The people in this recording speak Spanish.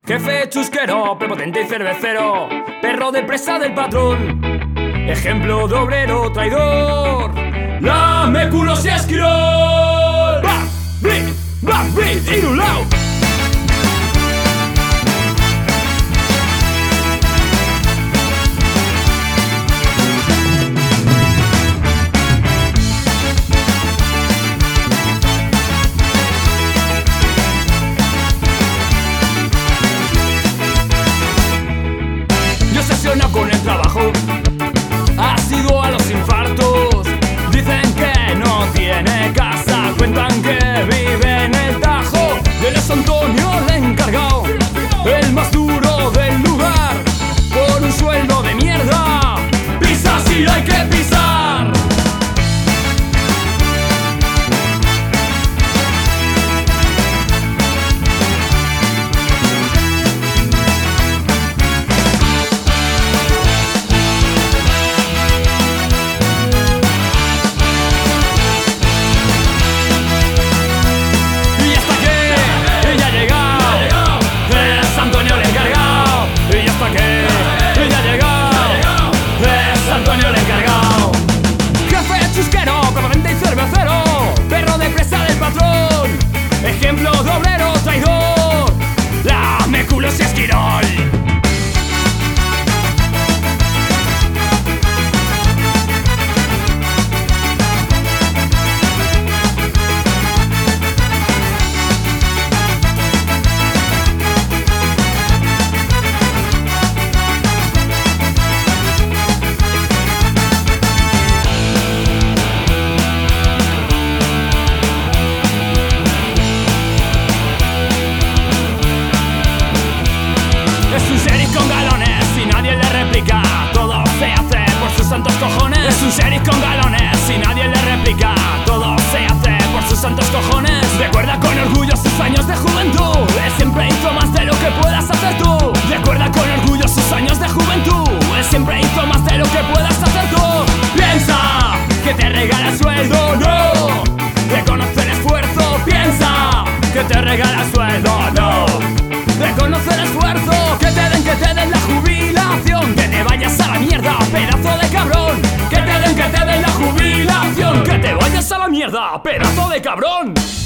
Jefe chusquero, prepotente y cervecero, perro de presa del patrón, ejemplo de obrero traidor. ¡Lame culos y esquirol! ¡Va! ¡Bri! ¡Va! ¡Bri! ¡Irulao! Con el trabajo, ha sido a los infartos. Dicen que no tiene casa, cuentan que vive en el Tajo. Él es Antonio el encargado, el más duro del lugar, por un sueldo de mierda. Pisa si hay que pisar. Ejemplo de obrero traidor, lame culos y esquirol. Es un sheriff con galones y nadie le replica, todo se hace por sus santos cojones. Es un sheriff con galones y nadie le replica, todo se hace por sus santos cojones. Recuerda con orgullo sus años de juventud, él siempre hizo más de lo que puedas hacer tú. Recuerda con orgullo sus años de juventud, él siempre hizo más de lo que puedas hacer tú. Piensa que te regala el sueldo, no. Reconoce el esfuerzo, piensa que te regala el sueldo, no. Reconoce el esfuerzo, que te den la jubilación, que te vayas a la mierda, pedazo de cabrón. Que te den la jubilación, que te vayas a la mierda, pedazo de cabrón.